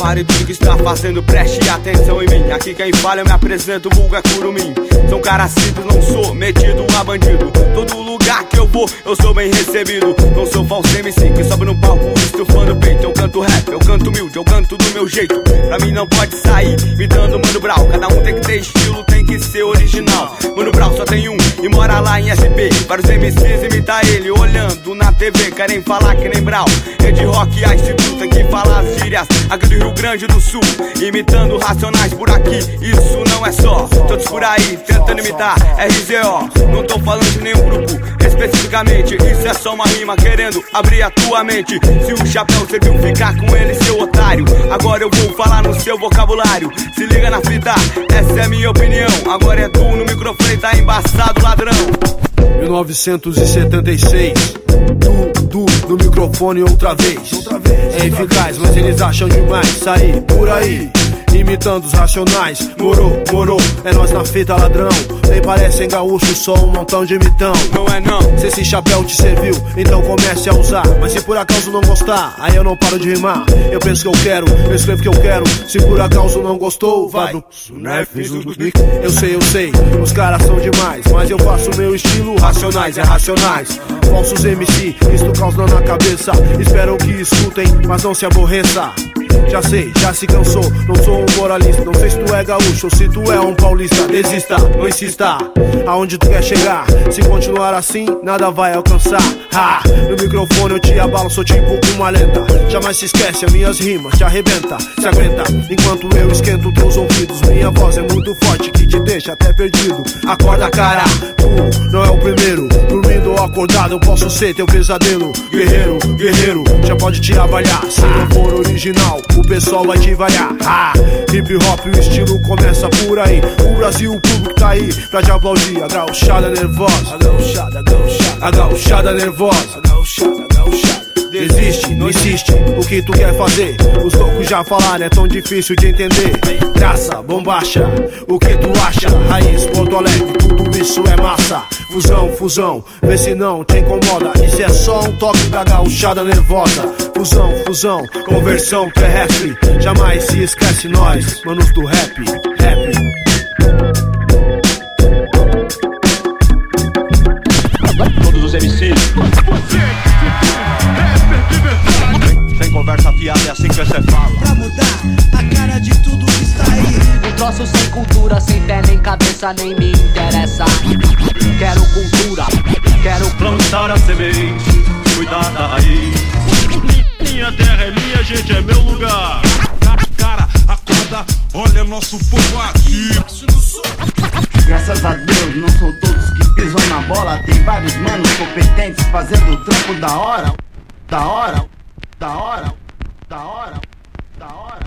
Pare tudo que está fazendo, preste atenção em mim. Aqui quem fala eu me apresento, vulga Curumim. Sou um cara simples, não sou metido a bandido. Todo lugar que eu vou, eu sou bem recebido. Não sou falso MC, que sobe no palco estufando o peito. Eu canto rap, eu canto humilde, eu canto do meu jeito. Pra mim não pode sair imitando Mano Brown. Cada um tem que ter estilo, tem que ser original. Mano Brown só tem um e mora lá em SP. Vários MCs imitam ele, olhando na TV. Querem falar que nem Brown. É de rock, Ice Blue, tem que falar as gírias aqui do Rio Grande do Sul. Imitando Racionais por aqui, isso não é só. Todos por aí, tentando imitar RZO. Não tô falando de nenhum grupo especificamente, isso é só uma rima querendo abrir a tua mente. Se o chapéu serviu, ficar com ele, seu otário. Agora eu vou falar no seu vocabulário. Se liga na fita, essa é minha opinião. Agora é tu no microfone, tá embaçado, ladrão. 1976, tu no microfone outra vez. É eficaz, mas eles acham demais sair por aí imitando os Racionais. Morou, é nós na fita, ladrão. Nem parecem gaúcho, só um montão de imitão. Não é não. Se esse chapéu te serviu, então comece a usar. Mas se por acaso não gostar, aí eu não paro de rimar. Eu penso que eu quero, eu escrevo que eu quero. Se por acaso não gostou, vai pro Eu sei, os caras são demais. Mas eu faço meu estilo, Racionais, é Racionais. Falsos MC, isto causa na cabeça. Espero que escutem, mas não se aborreça. Já sei, já se cansou, não sou um moralista. Não sei se tu é gaúcho ou se tu é um paulista. Desista, não insista, aonde tu quer chegar. Se continuar assim, nada vai alcançar. No microfone eu te abalo, sou tipo uma lenda. Jamais se esquece, as minhas rimas te arrebenta. Se aguenta, enquanto eu esquento teus ouvidos. Minha voz é muito forte que te deixa até perdido. Acorda, cara, tu não é o primeiro. Dormindo ou acordado, eu posso ser teu pesadelo. Guerreiro, já pode te avaliar. Se não for original, o pessoal vai te variar. Hip hop, o estilo começa por aí. O Brasil, o público tá aí pra te aplaudir. A gauchada nervosa, a gauchada nervosa. Desiste, não insiste, o que tu quer fazer? Os loucos já falaram, é tão difícil de entender. Graça, bombacha, o que tu acha? Raiz, Porto Alegre, tudo isso é massa. Fusão, vê se não te incomoda. Isso é só um toque da gauchada nervosa. Fusão, conversão terrestre. Jamais se esquece nós, manos do rap. Todos os MCs. Sem conversa fiada, é assim que você fala. Pra mudar a cara de tudo que está aí. Um troço sem cultura, sem pé nem cabeça, nem me interessa. Quero cultura, quero plantar a semente, cuidar da raiz. Minha terra é minha, gente, é meu lugar. Cara, acorda, olha nosso povo aqui. Graças a Deus, não são todos que pisam na bola. Tem vários manos competentes fazendo o trampo da hora.